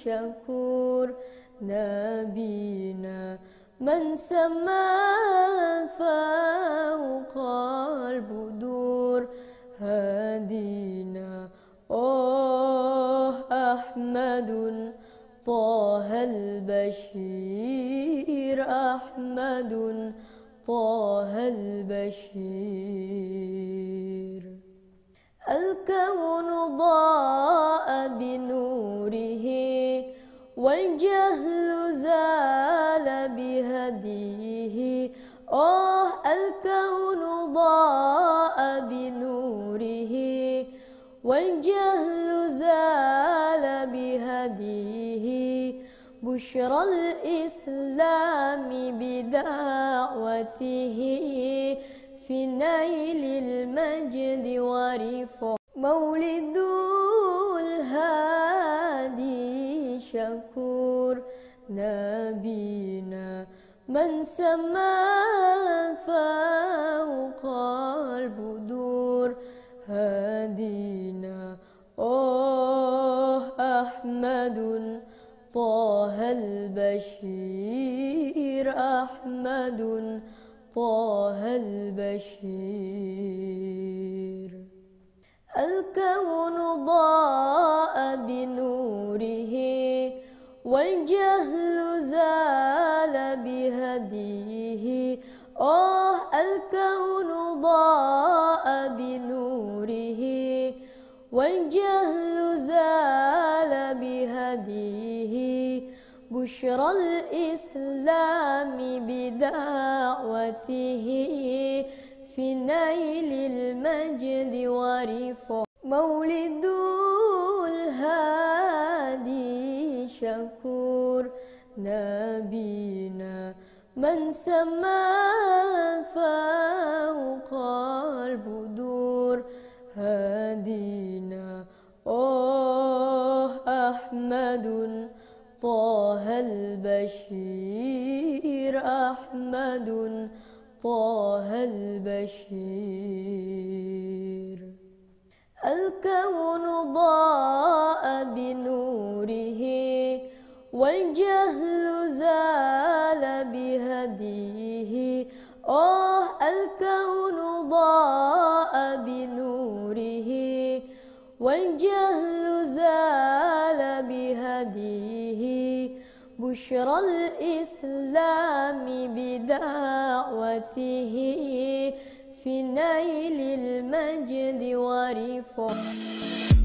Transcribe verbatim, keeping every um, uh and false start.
شكور نبينا من سما فوق البدور هادينا أوه أحمد طه البشير أحمد طه البشير الكون ضاء بنوره والجهل زال بهديه آه الكون ضاء بنوره والجهل زال بهديه بشرى الإسلام بدعوته في نيل المجد ورفع مولد الهادي شكور نبينا من سما فوق البدور هادينا أوه أحمد طه البشير أحمد طه البشير الكون ضاء بنوره والجهل زال بهديه آه الكون ضاء بنوره والجهل زال بهديه بشرى الإسلام بدعوته في نيل المجد ورفع مولد الهادي شكور نبينا من سما فوق البدور هادينا أوه أحمد طه البشير أحمد طه البشير الكون ضاء بنوره والجهل زال بهديه آه الكون ضاء بنوره والجهل زال بهديه بشرى الإسلام بدعوته في نيل المجد ورفع